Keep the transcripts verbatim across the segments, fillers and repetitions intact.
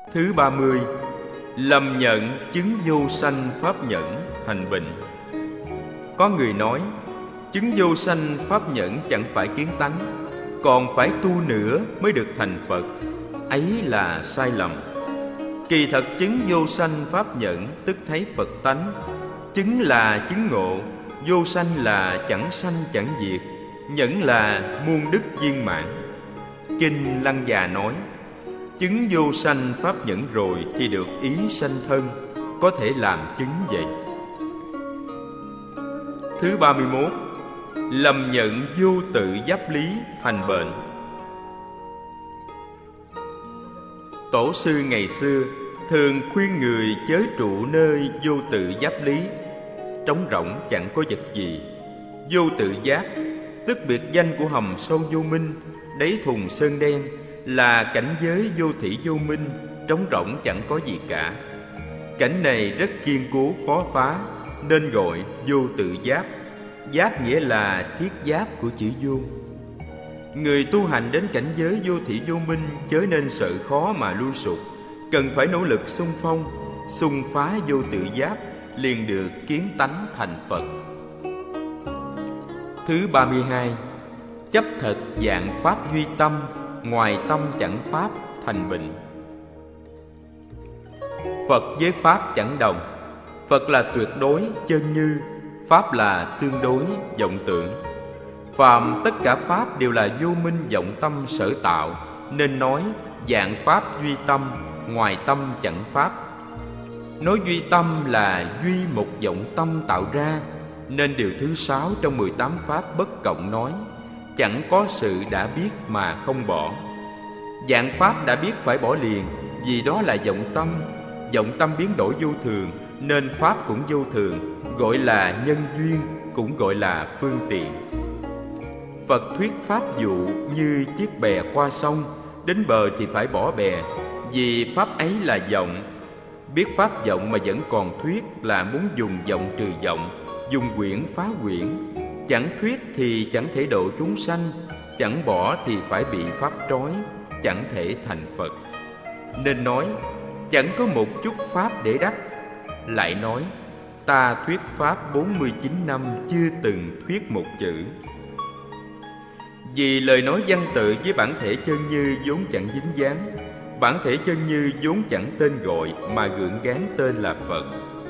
Thứ ba mươi. Lầm nhận chứng vô sanh pháp nhẫn thành bệnh. Có người nói chứng vô sanh pháp nhẫn chẳng phải kiến tánh, còn phải tu nữa mới được thành Phật. Ấy là sai lầm. Kỳ thật chứng vô sanh pháp nhẫn tức thấy Phật tánh. Chứng là chứng ngộ, vô sanh là chẳng sanh chẳng diệt, nhẫn là muôn đức viên mãn. Kinh Lăng Già nói chứng vô sanh pháp nhẫn rồi thì được ý sanh thân, có thể làm chứng vậy. Thứ ba mươi mốt. Lầm nhận vô tự giáp lý thành bệnh. Tổ sư ngày xưa thường khuyên người chớ trụ nơi vô tự giáp lý, trống rỗng chẳng có vật gì. Vô tự giáp tức biệt danh của hầm sâu vô minh, đáy thùng sơn đen, là cảnh giới vô thỉ vô minh, trống rỗng chẳng có gì cả. Cảnh này rất kiên cố khó phá, nên gọi vô tự giáp. Giáp nghĩa là thiết giáp của chữ vô. Người tu hành đến cảnh giới vô thỉ vô minh chớ nên sợ khó mà lui sụp, cần phải nỗ lực xung phong, xung phá vô tự giáp, liền được kiến tánh thành Phật. Thứ ba mươi hai. Chấp thật dạng pháp duy tâm, ngoài tâm chẳng pháp thành bệnh. Phật với pháp chẳng đồng. Phật là tuyệt đối chân như, pháp là tương đối vọng tưởng. Phàm tất cả pháp đều là vô minh vọng tâm sở tạo, nên nói dạng pháp duy tâm, ngoài tâm chẳng pháp. Nói duy tâm là duy một vọng tâm tạo ra, nên điều thứ sáu trong mười tám pháp bất cộng nói chẳng có sự đã biết mà không bỏ. Dạng pháp đã biết phải bỏ liền, vì đó là vọng tâm. Vọng tâm biến đổi vô thường, nên pháp cũng vô thường, gọi là nhân duyên, cũng gọi là phương tiện. Phật thuyết pháp dụ như chiếc bè qua sông, đến bờ thì phải bỏ bè, vì pháp ấy là vọng. Biết pháp vọng mà vẫn còn thuyết là muốn dùng vọng trừ vọng, dùng quyển phá quyển. Chẳng thuyết thì chẳng thể độ chúng sanh, chẳng bỏ thì phải bị pháp trói, chẳng thể thành Phật. Nên nói chẳng có một chút pháp để đắc. Lại nói ta thuyết pháp bốn mươi chín năm chưa từng thuyết một chữ. Vì lời nói văn tự với bản thể chân như vốn chẳng dính dáng, bản thể chân như vốn chẳng tên gọi, mà gượng gán tên là Phật.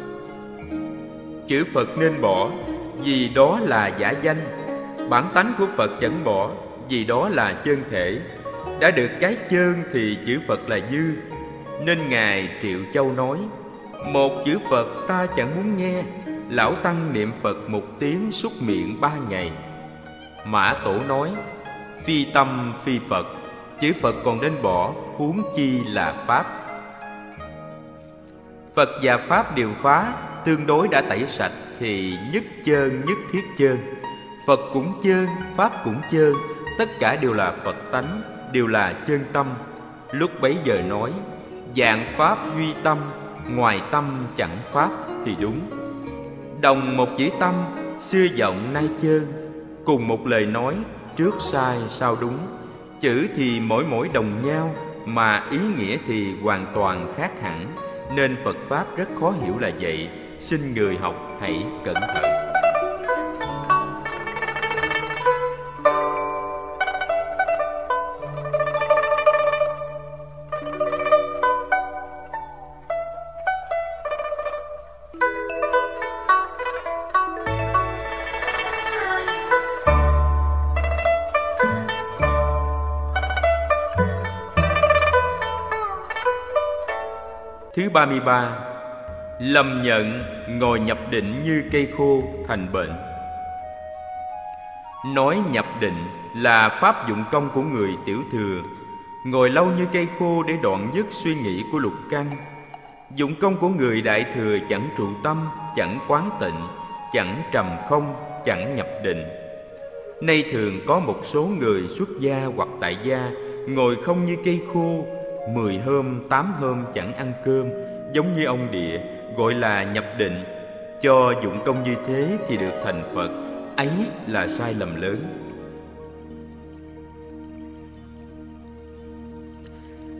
Chữ Phật nên bỏ, vì đó là giả danh. Bản tánh của Phật chẳng bỏ, vì đó là chân thể. Đã được cái chân thì chữ Phật là dư. Nên Ngài Triệu Châu nói một chữ Phật ta chẳng muốn nghe, lão tăng niệm Phật một tiếng xúc miệng ba ngày. Mã Tổ nói phi tâm phi Phật, chữ Phật còn nên bỏ, huống chi là Pháp. Phật và Pháp đều phá, tương đối đã tẩy sạch, thì nhất chơn nhất thiết chơn. Phật cũng chơn, Pháp cũng chơn, tất cả đều là Phật tánh, đều là chân tâm. Lúc bấy giờ nói dạng pháp duy tâm, ngoài tâm chẳng pháp thì đúng. Đồng một chữ tâm, xưa vọng nay chơn, cùng một lời nói, trước sai sau đúng. Chữ thì mỗi mỗi đồng nhau, mà ý nghĩa thì hoàn toàn khác hẳn. Nên Phật Pháp rất khó hiểu là vậy. Xin người học hãy cẩn thận. Thứ ba mươi ba. Lầm nhận ngồi nhập định như cây khô thành bệnh. Nói nhập định là pháp dụng công của người tiểu thừa, ngồi lâu như cây khô để đoạn dứt suy nghĩ của lục căn. Dụng công của người đại thừa chẳng trụ tâm, chẳng quán tịnh, chẳng trầm không, chẳng nhập định. Nay thường có một số người xuất gia hoặc tại gia ngồi không như cây khô, mười hôm, tám hôm chẳng ăn cơm, giống như ông địa, gọi là nhập định. Cho dụng công như thế thì được thành Phật. Ấy là sai lầm lớn.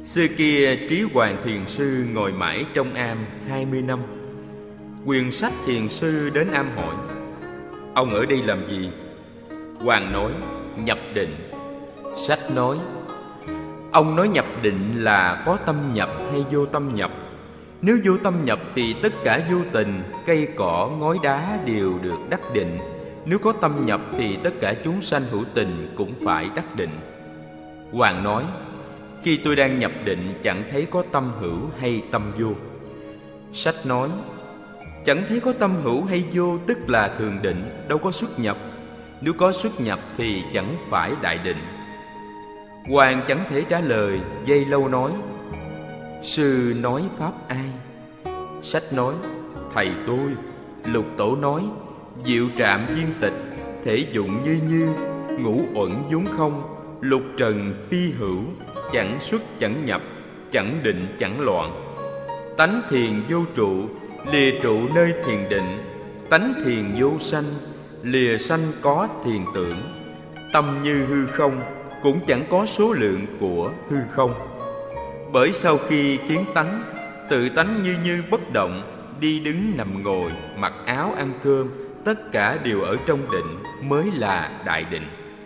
Xưa kia Trí Hoàng Thiền Sư ngồi mãi trong am hai mươi năm. Quyền Sách Thiền Sư đến am hỏi: ông ở đây làm gì? Hoàng nói: nhập định. Sách nói: ông nói nhập định là có tâm nhập hay vô tâm nhập? Nếu vô tâm nhập thì tất cả vô tình, cây cỏ, ngói đá đều được đắc định. Nếu có tâm nhập thì tất cả chúng sanh hữu tình cũng phải đắc định. Hoàng nói: khi tôi đang nhập định chẳng thấy có tâm hữu hay tâm vô. Sách nói: chẳng thấy có tâm hữu hay vô tức là thường định, đâu có xuất nhập. Nếu có xuất nhập thì chẳng phải đại định. Hoàng chẳng thể trả lời, giây lâu nói: sư nói pháp ai? Sách nói: thầy tôi. Lục Tổ nói: diệu trạm viên tịch, thể dụng như như, ngũ uẩn vốn không, lục trần phi hữu, chẳng xuất chẳng nhập, chẳng định chẳng loạn. Tánh thiền vô trụ, lìa trụ nơi thiền định. Tánh thiền vô sanh, lìa sanh có thiền tưởng. Tâm như hư không, cũng chẳng có số lượng của hư không. Bởi sau khi kiến tánh, tự tánh như như bất động, đi đứng nằm ngồi, mặc áo ăn cơm, tất cả đều ở trong định mới là đại định.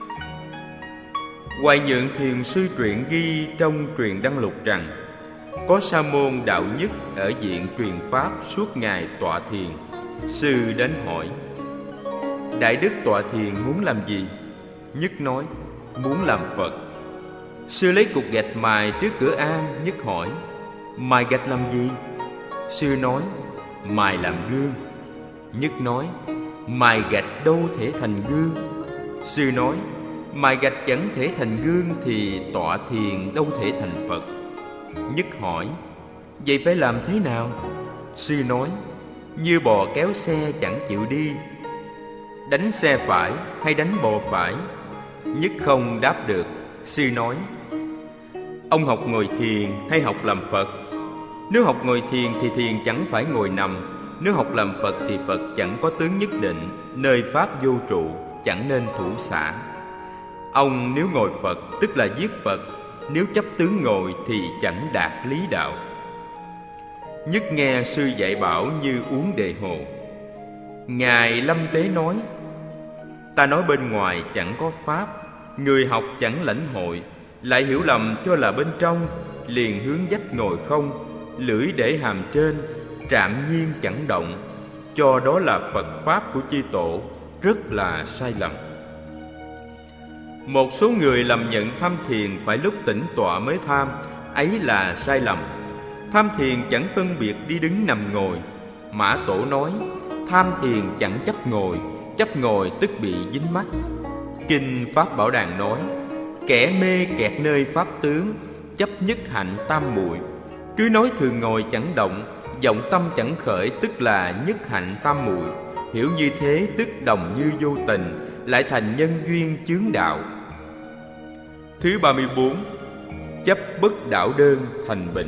Hoài Nhượng Thiền Sư truyện ghi trong Truyền Đăng Lục rằng: có sa môn đạo nhất ở viện truyền pháp suốt ngày tọa thiền. Sư đến hỏi: đại đức tọa thiền muốn làm gì? Nhất nói: muốn làm Phật. Sư lấy cục gạch mài trước cửa am. Nhất hỏi: mài gạch làm gì? Sư nói: mài làm gương. Nhất nói: mài gạch đâu thể thành gương? Sư nói: mài gạch chẳng thể thành gương thì tọa thiền đâu thể thành Phật. Nhất hỏi: vậy phải làm thế nào? Sư nói: như bò kéo xe chẳng chịu đi. Đánh xe phải hay đánh bò phải? Nhất không đáp được. Sư nói: ông học ngồi thiền hay học làm Phật? Nếu học ngồi thiền thì thiền chẳng phải ngồi nằm. Nếu học làm Phật thì Phật chẳng có tướng nhất định, nơi pháp vô trụ, chẳng nên thủ xả. Ông nếu ngồi Phật tức là giết Phật, nếu chấp tướng ngồi thì chẳng đạt lý đạo. Nhất nghe sư dạy bảo như uống đề hồ. Ngài Lâm Tế nói: ta nói bên ngoài chẳng có pháp, người học chẳng lãnh hội, lại hiểu lầm cho là bên trong, liền hướng vách ngồi không, lưỡi để hàm trên, trạm nhiên chẳng động, cho đó là Phật pháp của chư tổ, rất là sai lầm. Một số người lầm nhận tham thiền phải lúc tĩnh tọa mới tham, ấy là sai lầm. Tham thiền chẳng phân biệt đi đứng nằm ngồi. Mã Tổ nói: tham thiền chẳng chấp ngồi, chấp ngồi tức bị dính mắc. Kinh Pháp Bảo Đàn nói: kẻ mê kẹt nơi pháp tướng, chấp nhất hạnh tam muội. Cứ nói thường ngồi chẳng động, vọng tâm chẳng khởi, tức là nhất hạnh tam muội. Hiểu như thế tức đồng như vô tình, lại thành nhân duyên chướng đạo. Thứ ba mươi bốn. Chấp bất đảo đơn thành bệnh.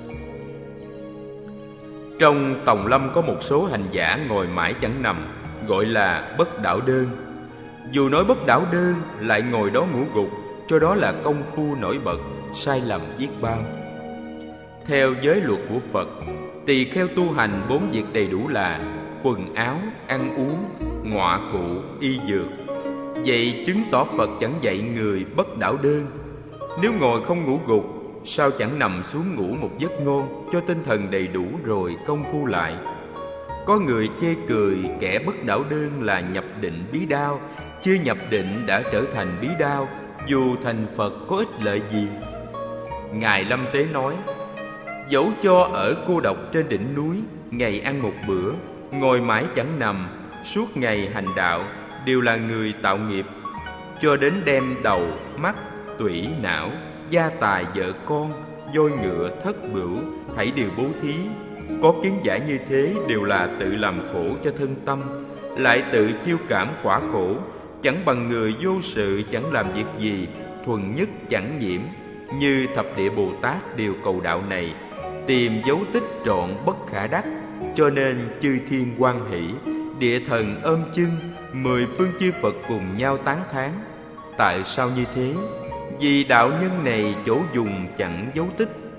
Trong Tòng Lâm có một số hành giả ngồi mãi chẳng nằm, gọi là bất đảo đơn. Dù nói bất đảo đơn, lại ngồi đó ngủ gục, cho đó là công phu nổi bật, sai lầm biết bao. Theo giới luật của Phật, tỳ kheo tu hành bốn việc đầy đủ là quần áo, ăn uống, ngọa cụ, y dược. Vậy chứng tỏ Phật chẳng dạy người bất đảo đơn. Nếu ngồi không ngủ gục, sao chẳng nằm xuống ngủ một giấc ngon, cho tinh thần đầy đủ rồi công phu lại? Có người chê cười kẻ bất đảo đơn là nhập định bí đao, chưa nhập định đã trở thành bí đao, dù thành Phật có ích lợi gì? Ngài Lâm Tế nói: dẫu cho ở cô độc trên đỉnh núi, ngày ăn một bữa, ngồi mãi chẳng nằm, suốt ngày hành đạo, đều là người tạo nghiệp. Cho đến đem đầu, mắt, tủy, não, gia tài, vợ con, voi ngựa, thất bửu, thảy đều bố thí. Có kiến giải như thế đều là tự làm khổ cho thân tâm, lại tự chiêu cảm quả khổ. Chẳng bằng người vô sự chẳng làm việc gì, thuần nhất chẳng nhiễm. Như thập địa Bồ Tát đều cầu đạo này, tìm dấu tích trọn bất khả đắc. Cho nên chư thiên hoan hỷ, địa thần ôm chân, mười phương chư Phật cùng nhau tán thán. Tại sao như thế? Vì đạo nhân này chỗ dùng chẳng dấu tích,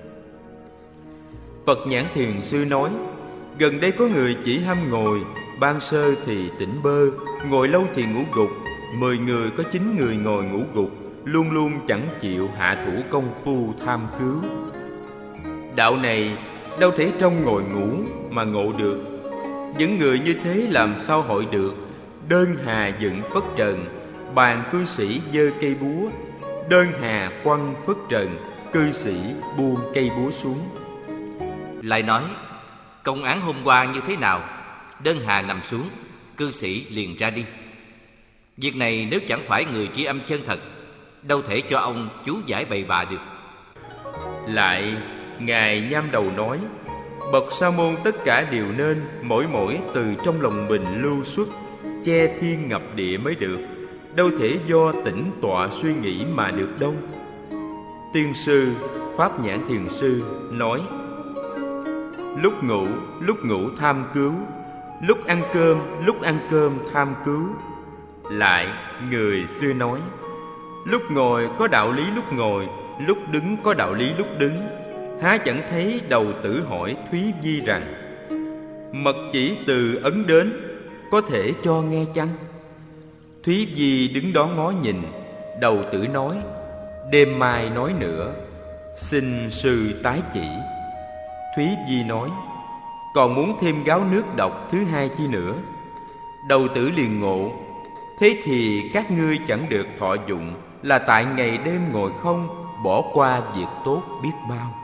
Phật Nhãn Thiền Sư nói: gần đây có người chỉ ham ngồi, ban sơ thì tỉnh bơ, ngồi lâu thì ngủ gục. Mười người có chín người ngồi ngủ gục, luôn luôn chẳng chịu hạ thủ công phu tham cứu. Đạo này đâu thể trong ngồi ngủ mà ngộ được. Những người như thế làm sao hội được? Đơn hà dựng phất trần, bàn cư sĩ giơ cây búa. Đơn hà quăng phất trần, cư sĩ buông cây búa xuống. Lại nói: công án hôm qua như thế nào? Đơn hà nằm xuống, cư sĩ liền ra đi. Việc này nếu chẳng phải người tri âm chân thật, đâu thể cho ông chú giải bậy bạ được. Lại Ngài Nham Đầu nói: bậc sa môn tất cả đều nên mỗi mỗi từ trong lòng mình lưu xuất, che thiên ngập địa mới được, đâu thể do tĩnh tọa suy nghĩ mà được đâu. Tiên sư Pháp Nhãn Thiền Sư nói: lúc ngủ, lúc ngủ tham cứu, lúc ăn cơm, lúc ăn cơm tham cứu. Lại người xưa nói: lúc ngồi có đạo lý lúc ngồi, lúc đứng có đạo lý lúc đứng. Há chẳng thấy đầu tử hỏi Thúy Vi rằng: mật chỉ từ ấn đến, có thể cho nghe chăng? Thúy Vi đứng đó ngó nhìn. Đầu tử nói: đêm mai nói nữa, xin sư tái chỉ. Thúy Vi nói: còn muốn thêm gáo nước độc thứ hai chi nữa? Đầu tử liền ngộ: thế thì các ngươi chẳng được thọ dụng, là tại ngày đêm ngồi không, bỏ qua việc tốt biết bao.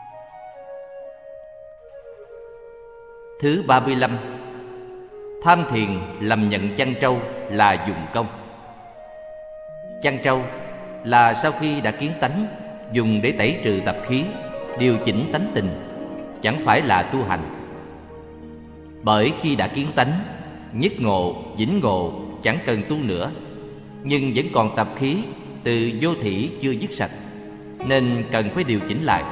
Thứ ba mươi lăm. Tham thiền lầm nhận chăn trâu là dùng công. Chăn trâu là sau khi đã kiến tánh, dùng để tẩy trừ tập khí, điều chỉnh tánh tình, chẳng phải là tu hành. Bởi khi đã kiến tánh, nhất ngộ, vĩnh ngộ, chẳng cần tu nữa, nhưng vẫn còn tập khí từ vô thỉ chưa dứt sạch, nên cần phải điều chỉnh lại.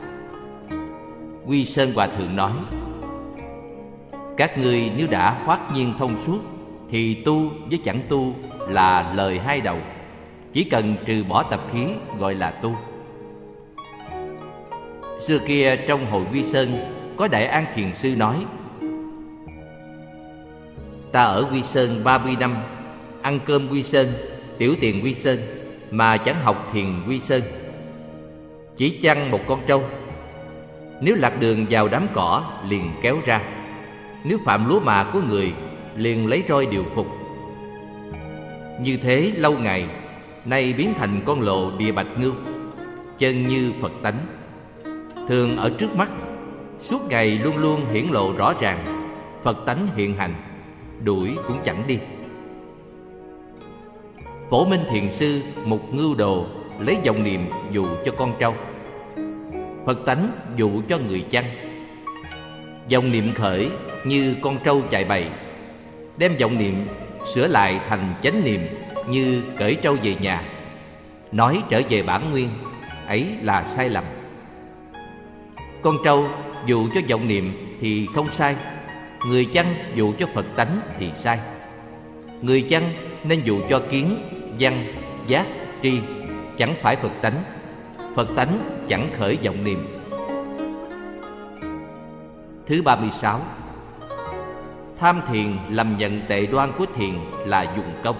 Quy Sơn Hòa Thượng nói: các ngươi nếu đã hoát nhiên thông suốt, thì tu với chẳng tu là lời hai đầu. Chỉ cần trừ bỏ tập khí gọi là tu. Xưa kia trong hội Quy Sơn, có Đại An Thiền Sư nói: ta ở Quy Sơn ba mươi năm, ăn cơm Quy Sơn, tiểu tiền Quy Sơn, mà chẳng học thiền Quy Sơn. Chỉ chăn một con trâu, nếu lạc đường vào đám cỏ liền kéo ra, nếu phạm lúa mạ của người liền lấy roi điều phục. Như thế lâu ngày, nay biến thành con lồ địa bạch ngưu, chân như Phật tánh, thường ở trước mắt, suốt ngày luôn luôn hiển lộ rõ ràng, Phật tánh hiện hành, đuổi cũng chẳng đi. Phổ Minh Thiền Sư Mục Ngưu Đồ lấy vọng niệm dụ cho con trâu, Phật tánh dụ cho người chăn. Vọng niệm khởi như con trâu chạy bầy, đem vọng niệm sửa lại thành chánh niệm như cởi trâu về nhà. Nói trở về bản nguyên, ấy là sai lầm. Con trâu dụ cho vọng niệm thì không sai, người chăn dụ cho Phật tánh thì sai. Người chăn nên dụ cho kiến, văn, giác, tri, chẳng phải Phật tánh. Phật tánh chẳng khởi vọng niệm. Thứ ba mươi sáu. Tham thiền lầm nhận tệ đoan của thiền là dùng công.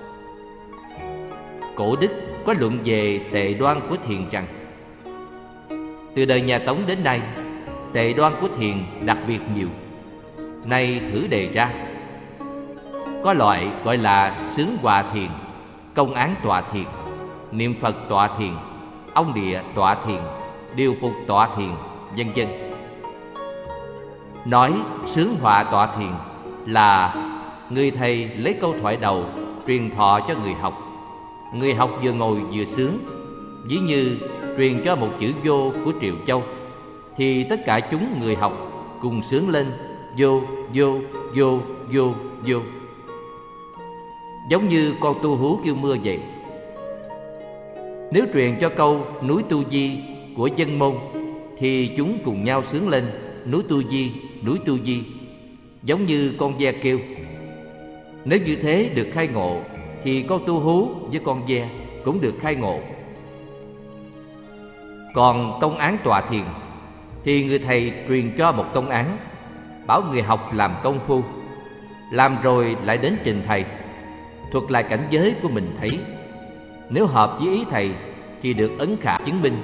Cổ đức có luận về tệ đoan của thiền rằng: từ đời nhà Tống đến nay, tệ đoan của thiền đặc biệt nhiều. Nay thử đề ra. Có loại gọi là xướng hòa thiền, công án tọa thiền, niệm Phật tọa thiền, ông địa tọa thiền, điều phục tọa thiền, vân vân. Nói xướng họa tọa thiền là người thầy lấy câu thoại đầu truyền thọ cho người học. Người học vừa ngồi vừa sướng. Ví như truyền cho một chữ vô của Triệu Châu, thì tất cả chúng người học cùng sướng lên vô, vô, vô, vô, vô, giống như con tu hú kêu mưa vậy. Nếu truyền cho câu núi Tu Di của Dân Môn, thì chúng cùng nhau sướng lên núi Tu Di, núi Tu Di, giống như con ve kêu. Nếu như thế được khai ngộ, thì con tu hú với con ve cũng được khai ngộ. Còn công án tọa thiền thì người thầy truyền cho một công án, bảo người học làm công phu. Làm rồi lại đến trình thầy, thuật lại cảnh giới của mình thấy. Nếu hợp với ý thầy thì được ấn khả chứng minh.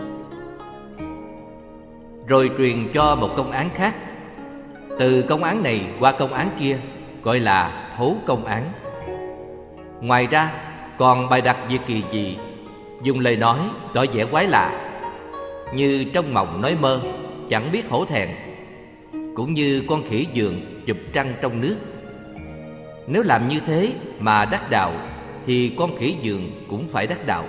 Rồi truyền cho một công án khác, từ công án này qua công án kia, gọi là thấu công án. Ngoài ra còn bày đặt việc kỳ dị, dùng lời nói tỏ vẻ quái lạ, như trong mộng nói mơ, chẳng biết hổ thẹn, cũng như con khỉ giường chụp trăng trong nước. Nếu làm như thế mà đắc đạo thì con khỉ giường cũng phải đắc đạo.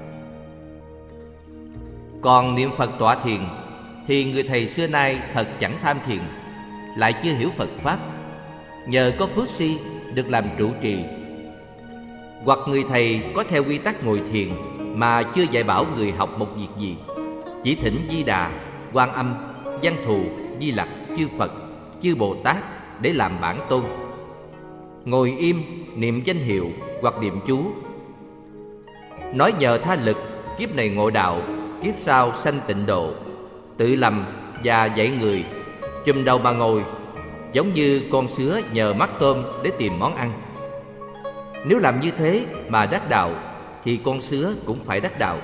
Còn niệm Phật tọa thiền thì người thầy xưa nay thật chẳng tham thiền, lại chưa hiểu Phật Pháp, nhờ có phước si được làm trụ trì. Hoặc người thầy có theo quy tắc ngồi thiền mà chưa dạy bảo người học một việc gì, chỉ thỉnh Di Đà, Quan Âm, Văn Thù, Di Lặc, chư Phật, chư Bồ Tát để làm bản tôn. Ngồi im niệm danh hiệu hoặc niệm chú, nói nhờ tha lực kiếp này ngộ đạo, kiếp sau sanh tịnh độ, tự lầm và dạy người, chùm đầu mà ngồi, giống như con sứa nhờ mắt tôm để tìm món ăn. Nếu làm như thế mà đắc đạo thì con sứa cũng phải đắc đạo.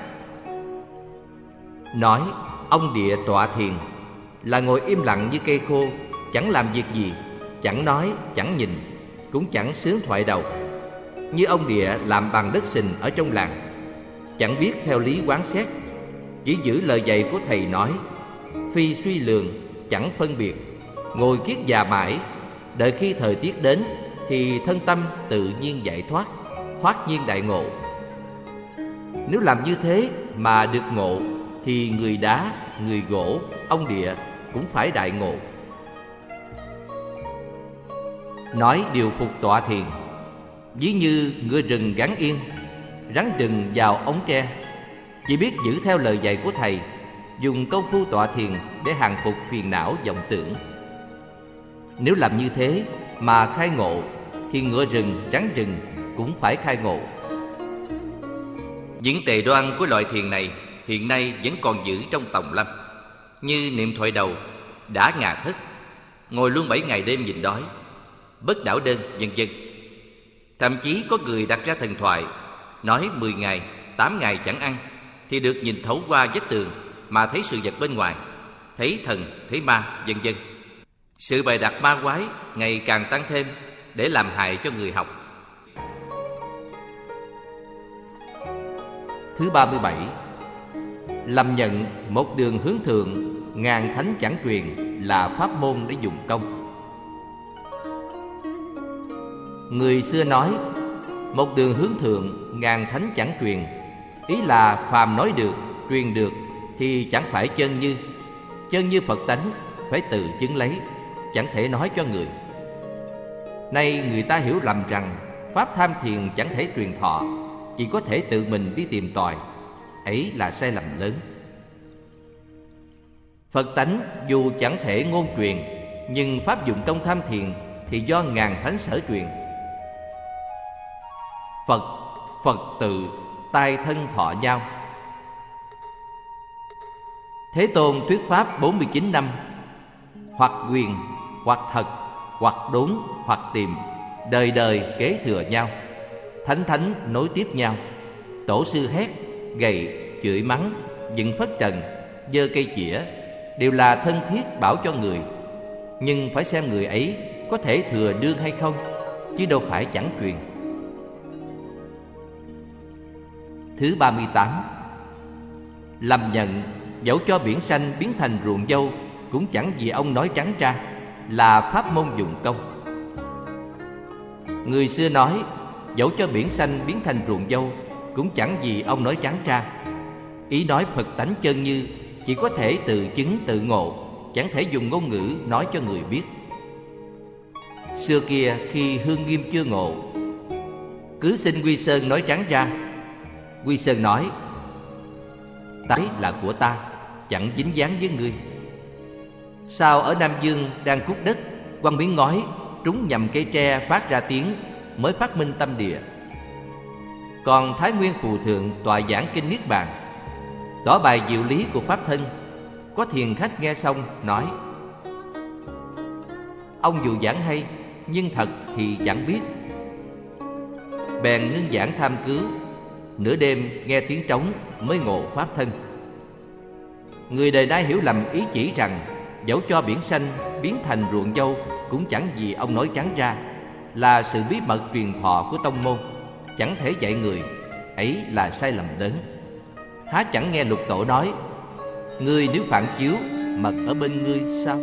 Nói ông địa tọa thiền là ngồi im lặng như cây khô, chẳng làm việc gì, chẳng nói, chẳng nhìn, cũng chẳng sướng thoại đầu. Như ông địa làm bằng đất sình ở trong làng, chẳng biết theo lý quán xét, chỉ giữ lời dạy của thầy nói, phi suy lường, chẳng phân biệt, ngồi kiết già mãi, đợi khi thời tiết đến thì thân tâm tự nhiên giải thoát, thoát nhiên đại ngộ. Nếu làm như thế mà được ngộ thì người đá, người gỗ, ông địa cũng phải đại ngộ. Nói điều phục tọa thiền, ví như ngựa rừng gắn yên, rắn rừng vào ống tre, chỉ biết giữ theo lời dạy của thầy, dùng công phu tọa thiền để hàng phục phiền não vọng tưởng. Nếu làm như thế mà khai ngộ thì ngựa rừng, rắn rừng cũng phải khai ngộ. Những tề đoan của loại thiền này hiện nay vẫn còn giữ trong tòng lâm, như niệm thoại đầu, đã ngà thức, ngồi luôn bảy ngày đêm nhịn đói, bất đảo đơn, vân vân. Thậm chí có người đặt ra thần thoại, nói mười ngày, tám ngày chẳng ăn thì được nhìn thấu qua vách tường mà thấy sự vật bên ngoài, thấy thần, thấy ma, vân vân. Sự bày đặt ma quái ngày càng tăng thêm để làm hại cho người học. Thứ ba mươi bảy, lầm nhận một đường hướng thượng, ngàn thánh chẳng truyền là pháp môn để dùng công. Người xưa nói một đường hướng thượng, ngàn thánh chẳng truyền, ý là phàm nói được, truyền được thì chẳng phải chân như. Chân như Phật tánh phải tự chứng lấy, chẳng thể nói cho người. Nay người ta hiểu lầm rằng pháp tham thiền chẳng thể truyền thọ, chỉ có thể tự mình đi tìm tòi. Ấy là sai lầm lớn. Phật tánh dù chẳng thể ngôn truyền, nhưng pháp dụng công tham thiền thì do ngàn thánh sở truyền. Phật, Phật tự, tai thân thọ nhau. Thế Tôn thuyết pháp bốn mươi chín năm, hoặc quyền, hoặc thật, hoặc đốn, hoặc tìm, đời đời kế thừa nhau, thánh thánh nối tiếp nhau. Tổ sư hét, gầy, chửi mắng, dựng phất trần, giơ cây chĩa, đều là thân thiết bảo cho người. Nhưng phải xem người ấy có thể thừa đương hay không, chứ đâu phải chẳng truyền. Thứ ba mươi tám, lầm nhận dẫu cho biển xanh biến thành ruộng dâu, cũng chẳng vì ông nói trắng ra, là pháp môn dùng công. Người xưa nói dẫu cho biển xanh biến thành ruộng dâu, cũng chẳng vì ông nói trắng ra. Ý nói Phật tánh chân như chỉ có thể tự chứng tự ngộ, chẳng thể dùng ngôn ngữ nói cho người biết. Xưa kia khi Hương Nghiêm chưa ngộ, cứ xin Quy Sơn nói trắng ra. Quy Sơn nói, tái là của ta, chẳng dính dáng với ngươi. Sao ở Nam Dương đang cuốc đất, quăng miếng ngói trúng nhầm cây tre phát ra tiếng, mới phát minh tâm địa. Còn Thái Nguyên Phù Thượng tọa giảng kinh Niết Bàn, tỏ bài diệu lý của pháp thân, Có thiền khách nghe xong nói: ông dù giảng hay, nhưng thật thì chẳng biết. Bèn ngưng giảng tham cứu, nửa đêm nghe tiếng trống mới ngộ pháp thân. Người đời nay hiểu lầm ý chỉ rằng dẫu cho biển xanh biến thành ruộng dâu cũng chẳng gì ông nói trắng ra, là sự bí mật truyền thọ của tông môn, chẳng thể dạy người. Ấy là sai lầm lớn. Há chẳng nghe Lục Tổ nói: ngươi nếu phản chiếu, mật ở bên ngươi sao?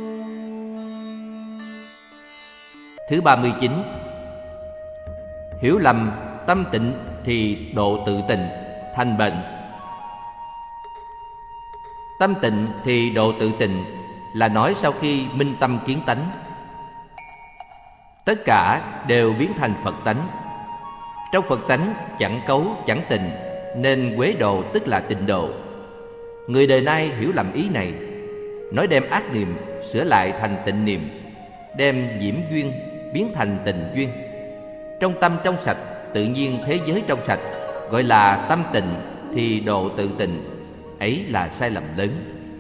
Thứ ba mươi chín. Hiểu lầm tâm tịnh thì độ tự tịnh, thành bệnh. Tâm tịnh thì độ tự tịnh là nói sau khi minh tâm kiến tánh, tất cả đều biến thành Phật tánh. Trong Phật tánh chẳng cấu chẳng tịnh, nên quế độ tức là tịnh độ. Người đời nay hiểu lầm ý này, nói đem ác niệm sửa lại thành tịnh niệm, đem nhiễm duyên biến thành tình duyên. Trong tâm trong sạch, tự nhiên thế giới trong sạch, gọi là tâm tịnh thì độ tự tịnh. Ấy là sai lầm lớn.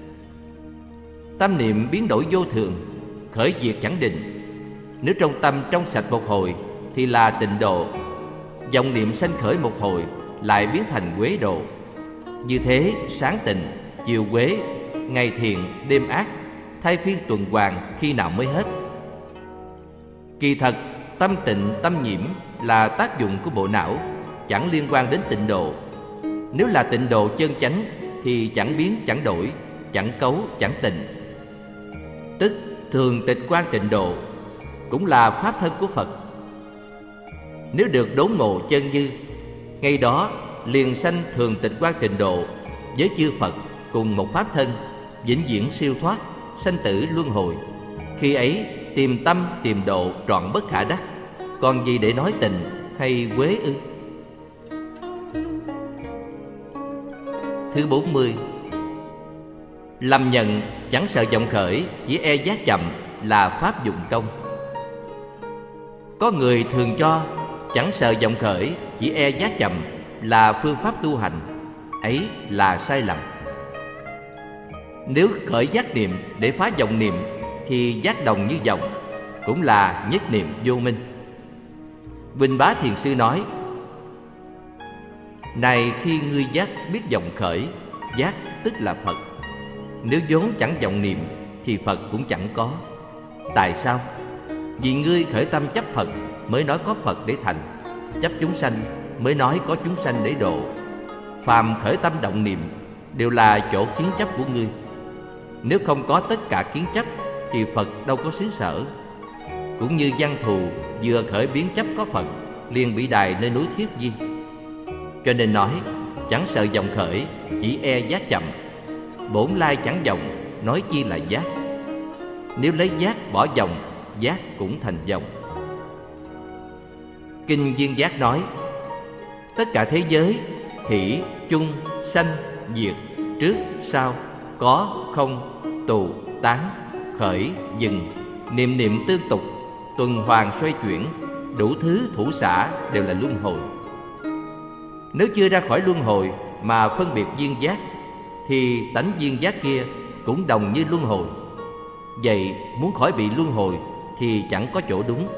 Tâm niệm biến đổi vô thường, khởi diệt chẳng định. Nếu trong tâm trong sạch một hồi thì là tịnh độ, vọng niệm sanh khởi một hồi lại biến thành quế độ. Như thế sáng tịnh, chiều quế, ngày thiện, đêm ác, thay phiên tuần hoàn, khi nào mới hết? Kỳ thật, tâm tịnh, tâm nhiễm là tác dụng của bộ não, chẳng liên quan đến tịnh độ. Nếu là tịnh độ chân chánh thì chẳng biến chẳng đổi, chẳng cấu chẳng tịnh. Tức thường tịch quan tịnh độ cũng là pháp thân của Phật. Nếu được đốn ngộ chân như, ngay đó liền sanh thường tịch quan tịnh độ với chư Phật cùng một pháp thân, vĩnh viễn siêu thoát, sanh tử luân hồi. Khi ấy tìm tâm tìm độ trọn bất khả đắc, còn gì để nói tịnh hay quế ư? Thứ bốn mươi. Lầm nhận chẳng sợ vọng khởi, chỉ e giác chậm là pháp dụng công. Có người thường cho chẳng sợ vọng khởi, chỉ e giác chậm là phương pháp tu hành. Ấy là sai lầm. Nếu khởi giác niệm để phá vọng niệm thì giác đồng như vọng, cũng là nhất niệm vô minh. Huỳnh Bá Thiền Sư nói: này khi ngươi giác biết vọng khởi, giác tức là Phật. Nếu vốn chẳng vọng niệm thì Phật cũng chẳng có. Tại sao? Vì ngươi khởi tâm chấp Phật mới nói có Phật để thành, chấp chúng sanh mới nói có chúng sanh để độ. Phàm khởi tâm động niệm đều là chỗ kiến chấp của ngươi. Nếu không có tất cả kiến chấp thì Phật đâu có xứ sở. Cũng như văn thù vừa khởi biến chấp có Phật, liền bị đày nơi núi Thiết Di. Cho nên nói chẳng sợ vọng khởi, chỉ e giác chậm. Bổn lai chẳng vọng, nói chi là giác. Nếu lấy giác bỏ vọng, giác cũng thành vọng. Kinh Viên Giác nói: tất cả thế giới, thủy, chung, sanh, diệt, trước, sau, có, không, tụ, tán, khởi, dừng, niệm niệm tương tục, tuần hoàn xoay chuyển, đủ thứ thủ xả đều là luân hồi. Nếu chưa ra khỏi luân hồi mà phân biệt viên giác, thì tánh viên giác kia cũng đồng như luân hồi. Vậy muốn khỏi bị luân hồi thì chẳng có chỗ đúng.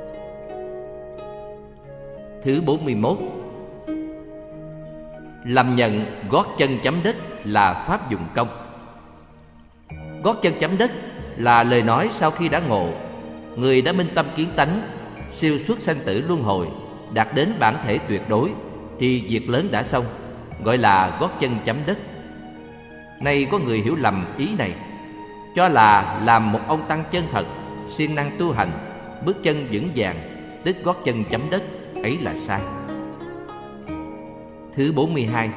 Thứ bốn mươi mốt. Lầm nhận gót chân chấm đất là pháp dụng công. Gót chân chấm đất là lời nói sau khi đã ngộ, người đã minh tâm kiến tánh, siêu xuất sanh tử luân hồi, đạt đến bản thể tuyệt đối, thì việc lớn đã xong, gọi là gót chân chấm đất. Nay có người hiểu lầm ý này, cho là làm một ông tăng chân thật, siêng năng tu hành, bước chân vững vàng, tức gót chân chấm đất. Ấy là sai. Thứ bốn mươi hai.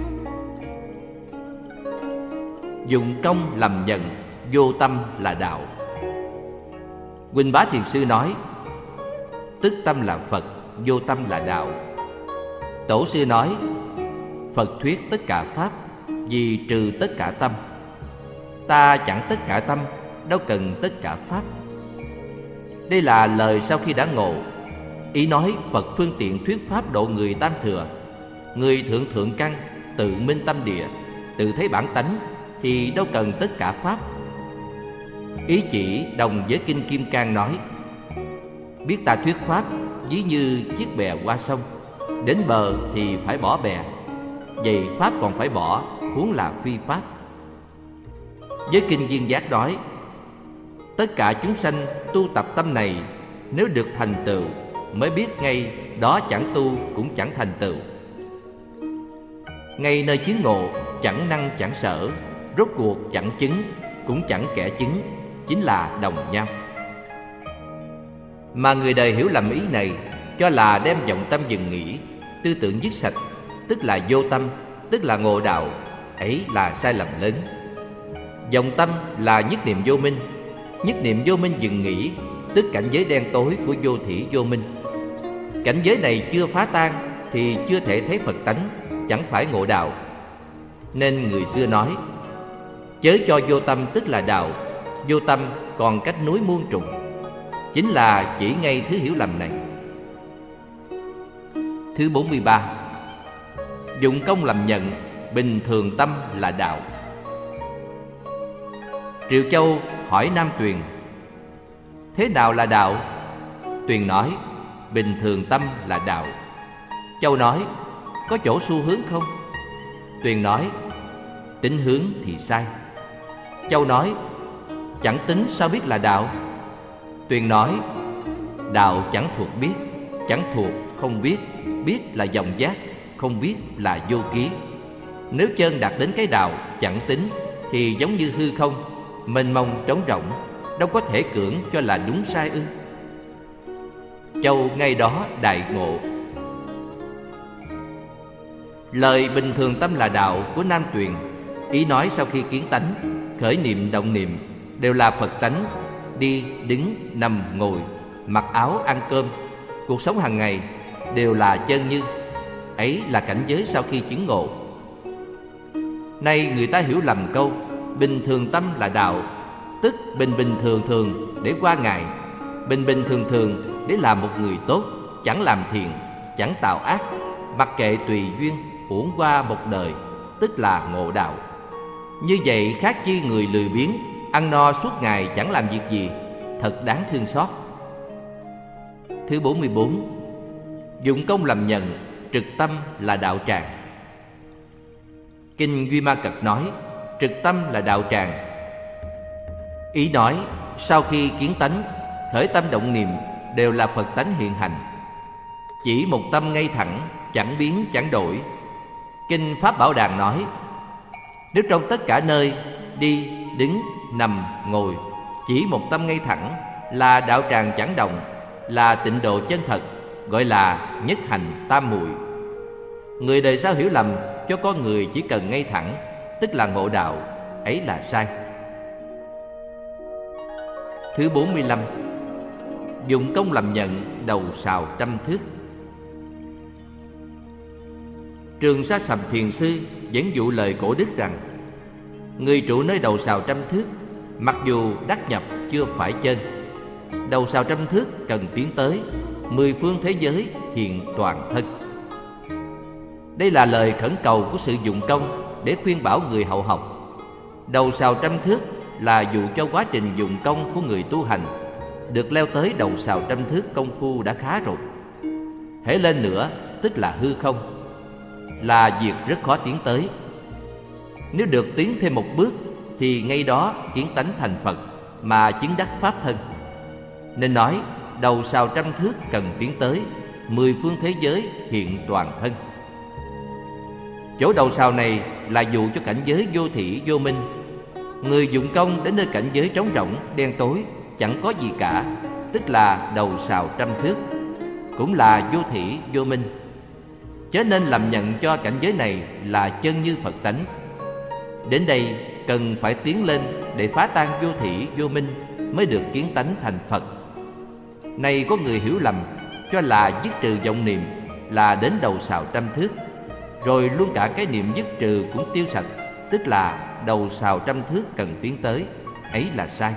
Dụng công lầm nhận, vô tâm là đạo. Huỳnh Bá Thiền Sư nói: tức tâm là Phật, vô tâm là đạo. Tổ sư nói: Phật thuyết tất cả pháp, vì trừ tất cả tâm. Ta chẳng tất cả tâm, đâu cần tất cả pháp. Đây là lời sau khi đã ngộ. Ý nói Phật phương tiện thuyết pháp độ người tam thừa. Người thượng thượng căn, tự minh tâm địa, tự thấy bản tánh, thì đâu cần tất cả pháp. Ý chỉ đồng với Kinh Kim Cang nói: biết ta thuyết pháp ví như chiếc bè qua sông, đến bờ thì phải bỏ bè, vậy pháp còn phải bỏ, huống là phi pháp. Với Kinh Viên Giác nói: tất cả chúng sanh tu tập tâm này, nếu được thành tựu mới biết ngay đó chẳng tu cũng chẳng thành tựu. Ngay nơi chứng ngộ chẳng năng chẳng sở, rốt cuộc chẳng chứng cũng chẳng kẻ chứng, chính là đồng nhau. Mà người đời hiểu lầm ý này, cho là đem vọng tâm dừng nghỉ, tư tưởng dứt sạch, tức là vô tâm, tức là ngộ đạo. Ấy là sai lầm lớn. Vọng tâm là nhất niệm vô minh, nhất niệm vô minh dừng nghỉ, tức cảnh giới đen tối của vô thỉ vô minh. Cảnh giới này chưa phá tan thì chưa thể thấy Phật tánh, chẳng phải ngộ đạo. Nên người xưa nói: chớ cho vô tâm tức là đạo, vô tâm còn cách núi muôn trùng. Chính là chỉ ngay thứ hiểu lầm này. Thứ bốn mươi ba, dụng công làm nhận, bình thường tâm là đạo. Triệu Châu hỏi Nam Tuyền: thế nào là đạo? Tuyền nói: bình thường tâm là đạo. Châu nói: có chỗ xu hướng không? Tuyền nói: tính hướng thì sai. Châu nói: chẳng tính sao biết là đạo? Tuyền nói: đạo chẳng thuộc biết, chẳng thuộc không biết, biết là dòng giác, không biết là vô ký. Nếu chân đạt đến cái đạo chẳng tính thì giống như hư không, mênh mông trống rỗng, đâu có thể cưỡng cho là đúng sai ư? Châu ngay đó đại ngộ. Lời bình thường tâm là đạo của Nam Tuyền, ý nói sau khi kiến tánh, khởi niệm động niệm đều là Phật tánh, đi, đứng, nằm, ngồi, mặc áo, ăn cơm, cuộc sống hàng ngày đều là chân như. Ấy là cảnh giới sau khi chứng ngộ. Nay người ta hiểu lầm câu bình thường tâm là đạo, tức bình bình thường thường để qua ngày, bình bình thường thường để làm một người tốt, chẳng làm thiện, chẳng tạo ác, mặc kệ tùy duyên, uổng qua một đời, tức là ngộ đạo. Như vậy khác chi người lười biếng, ăn no suốt ngày chẳng làm việc gì, thật đáng thương xót. Thứ bốn mươi bốn, dụng công làm nhận, trực tâm là đạo tràng. Kinh Duy Ma Cật nói: trực tâm là đạo tràng. Ý nói sau khi kiến tánh, khởi tâm động niệm đều là Phật tánh hiện hành, chỉ một tâm ngay thẳng, chẳng biến chẳng đổi. Kinh Pháp Bảo Đàn nói: nếu trong tất cả nơi đi, đứng, nằm, ngồi chỉ một tâm ngay thẳng là đạo tràng chẳng động, là tịnh độ chân thật, gọi là nhất hành tam muội. Người đời sao hiểu lầm cho con người chỉ cần ngay thẳng, tức là ngộ đạo. Ấy là sai. Thứ bốn mươi lăm, dụng công làm nhận, đầu sào trăm thước. Trường Sa Sầm Thiền Sư vẫn dụ lời cổ đức rằng: người trụ nơi đầu sào trăm thước, mặc dù đắc nhập chưa phải chân. Đầu sào trăm thước cần tiến tới, mười phương thế giới hiện toàn thân. Đây là lời khẩn cầu của sự dụng công để khuyên bảo người hậu học. Đầu sào trăm thước là dụ cho quá trình dụng công của người tu hành. Được leo tới đầu sào trăm thước công phu đã khá rồi. Hễ lên nữa tức là hư không, là việc rất khó tiến tới. Nếu được tiến thêm một bước thì ngay đó kiến tánh thành Phật mà chứng đắc pháp thân. Nên nói đầu sào trăm thước cần tiến tới, mười phương thế giới hiện toàn thân. Chỗ đầu sào này là dụ cho cảnh giới vô thị vô minh. Người dụng công đến nơi cảnh giới trống rỗng, đen tối, chẳng có gì cả, tức là đầu sào trăm thước, cũng là vô thị vô minh. Chớ nên làm nhận cho cảnh giới này là chân như Phật tánh. Đến đây cần phải tiến lên để phá tan vô thị vô minh, mới được kiến tánh thành Phật. Này có người hiểu lầm, cho là dứt trừ vọng niệm là đến đầu sào trăm thước, rồi luôn cả cái niệm dứt trừ cũng tiêu sạch, tức là đầu sào trăm thước cần tiến tới. Ấy là sai.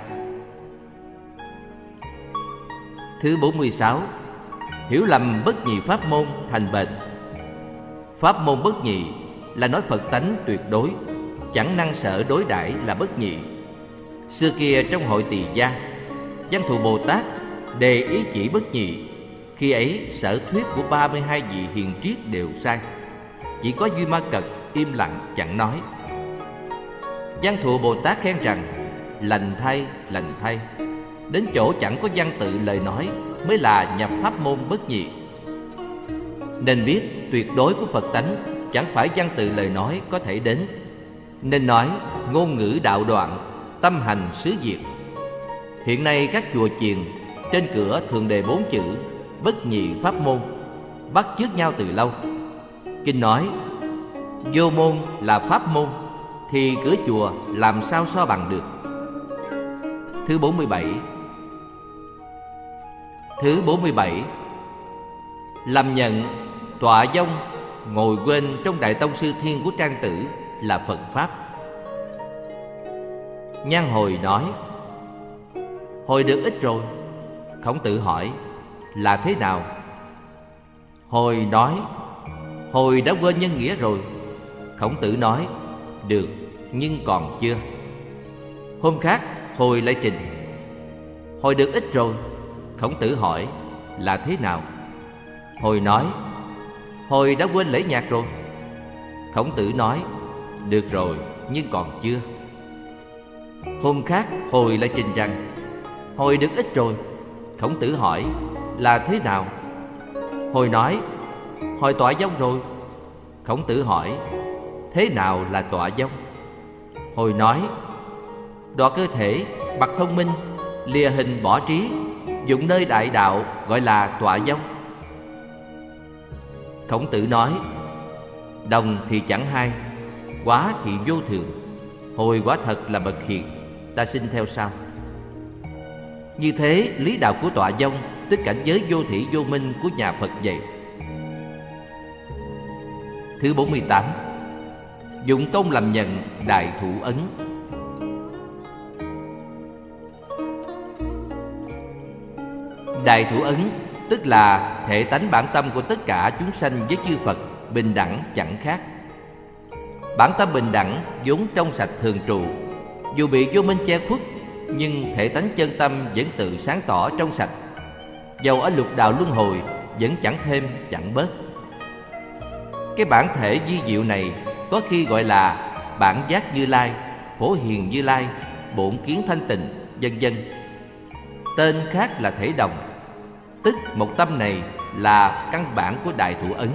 Thứ bốn mươi sáu, hiểu lầm bất nhị pháp môn thành bệnh. Pháp môn bất nhị là nói Phật tánh tuyệt đối, chẳng năng sở đối đãi là bất nhị. Xưa kia trong hội Tỳ gia, Văn Thù Bồ Tát đề ý chỉ bất nhị. Khi ấy sở thuyết của ba mươi hai vị hiền triết đều sai, chỉ có Duy Ma Cật im lặng chẳng nói. Văn Thù Bồ Tát khen rằng lành thay, lành thay, đến chỗ chẳng có văn tự lời nói mới là nhập pháp môn bất nhị. Nên biết tuyệt đối của Phật tánh chẳng phải văn tự lời nói có thể đến. Nên nói ngôn ngữ đạo đoạn, tâm hành xứ diệt. Hiện nay các chùa chiền trên cửa thường đề bốn chữ bất nhị pháp môn, bắt chước nhau từ lâu. Kinh nói vô môn là pháp môn, thì cửa chùa làm sao so bằng được. Thứ bốn mươi bảy. Thứ bốn mươi bảy. Làm nhận tọa vong ngồi quên trong Đại Tông Sư Thiên của Trang Tử là Phật Pháp. Nhan Hồi nói Hồi được ít rồi. Khổng Tử hỏi là thế nào? Hồi nói Hồi đã quên nhân nghĩa rồi. Khổng Tử nói được, nhưng còn chưa. Hôm khác Hồi lại trình Hồi được ít rồi. Khổng Tử hỏi là thế nào? Hồi nói Hồi đã quên lễ nhạc rồi. Khổng Tử nói được rồi, nhưng còn chưa. Hôm khác Hồi lại trình rằng Hồi được ít rồi. Khổng Tử hỏi là thế nào? Hồi nói Hồi tọa vong rồi. Khổng Tử hỏi thế nào là tọa vong? Hồi nói đọa cơ thể, bặt thông minh, lìa hình bỏ trí, dụng nơi đại đạo gọi là tọa vong. Khổng Tử nói đồng thì chẳng hay, quá thì vô thường. Hồi quả thật là bậc hiền, ta xin theo sau. Như thế lý đạo của tọa vong, tức cảnh giới vô thỉ vô minh của nhà Phật vậy. Thứ bốn mươi tám. Dụng công làm nhận đại thủ ấn. Đại thủ ấn tức là thể tánh bản tâm của tất cả chúng sanh với chư Phật bình đẳng chẳng khác. Bản tâm bình đẳng vốn trong sạch thường trụ, dù bị vô minh che khuất, nhưng thể tánh chân tâm vẫn tự sáng tỏ trong sạch. Dầu ở lục đạo luân hồi vẫn chẳng thêm chẳng bớt. Cái bản thể vi diệu này có khi gọi là bản giác Như Lai, Phổ Hiền Như Lai, Bổn Kiến Thanh Tịnh, vân vân. Tên khác là thể đồng, tức một tâm này là căn bản của đại thủ ấn.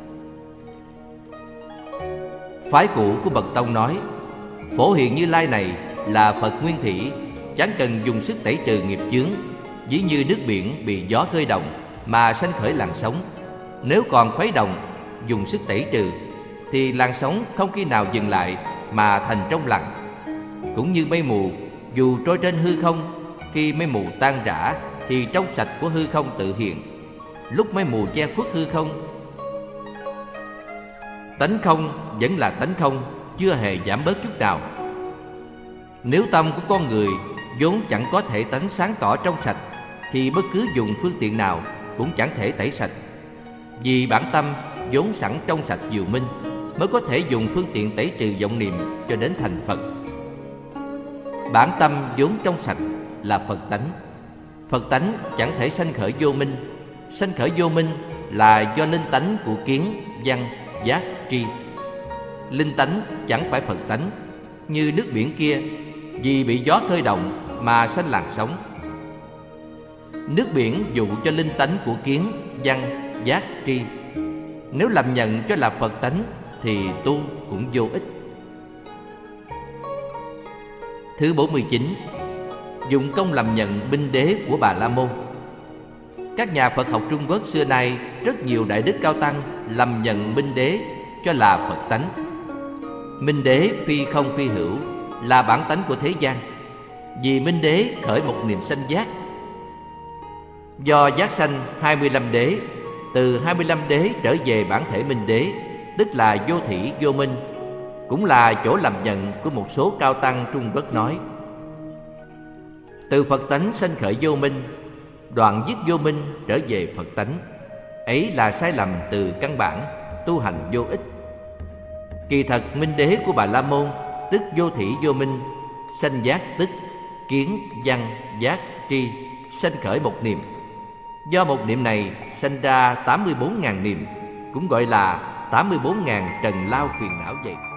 Phái cũ của Bậc Tông nói Phổ Hiền Như Lai này là Phật nguyên thủy, chẳng cần dùng sức tẩy trừ nghiệp chướng. Ví như nước biển bị gió khơi động mà sanh khởi làn sóng, nếu còn khuấy động dùng sức tẩy trừ thì làn sóng không khi nào dừng lại mà thành trong lặng. Cũng như mây mù dù trôi trên hư không, khi mây mù tan rã thì trong sạch của hư không tự hiện. Lúc mây mù che khuất hư không, tánh không vẫn là tánh không, chưa hề giảm bớt chút nào. Nếu tâm của con người vốn chẳng có thể tánh sáng tỏ trong sạch, thì bất cứ dùng phương tiện nào cũng chẳng thể tẩy sạch. Vì bản tâm vốn sẵn trong sạch diệu minh, mới có thể dùng phương tiện tẩy trừ vọng niệm cho đến thành Phật. Bản tâm vốn trong sạch là Phật tánh. Phật tánh chẳng thể sanh khởi vô minh. Sanh khởi vô minh là do linh tánh của kiến, văn, giác, tri. Linh tánh chẳng phải Phật tánh. Như nước biển kia, vì bị gió khơi động mà sanh làn sóng. Nước biển dụ cho linh tánh của kiến, văn, giác, tri. Nếu làm nhận cho là Phật tánh thì tu cũng vô ích. Thứ bốn mươi chín. Dụng công làm nhận binh đế của Bà La Môn. Các nhà Phật học Trung Quốc xưa nay rất nhiều đại đức cao tăng lầm nhận minh đế cho là Phật tánh. Minh đế phi không phi hữu, là bản tánh của thế gian. Vì minh đế khởi một niềm sanh giác. Do giác sanh hai mươi lăm đế, từ hai mươi lăm đế trở về bản thể minh đế, tức là vô thỉ vô minh, cũng là chỗ lầm nhận của một số cao tăng Trung Quốc nói. Từ Phật tánh sanh khởi vô minh, đoạn dứt vô minh trở về Phật tánh, ấy là sai lầm từ căn bản, tu hành vô ích. Kỳ thật minh đế của Bà La Môn tức vô thị vô minh. Sanh giác tức kiến văn giác tri, sanh khởi một niệm. Do một niệm này sanh ra tám mươi bốn ngàn niệm, cũng gọi là tám mươi bốn ngàn trần lao phiền não vậy.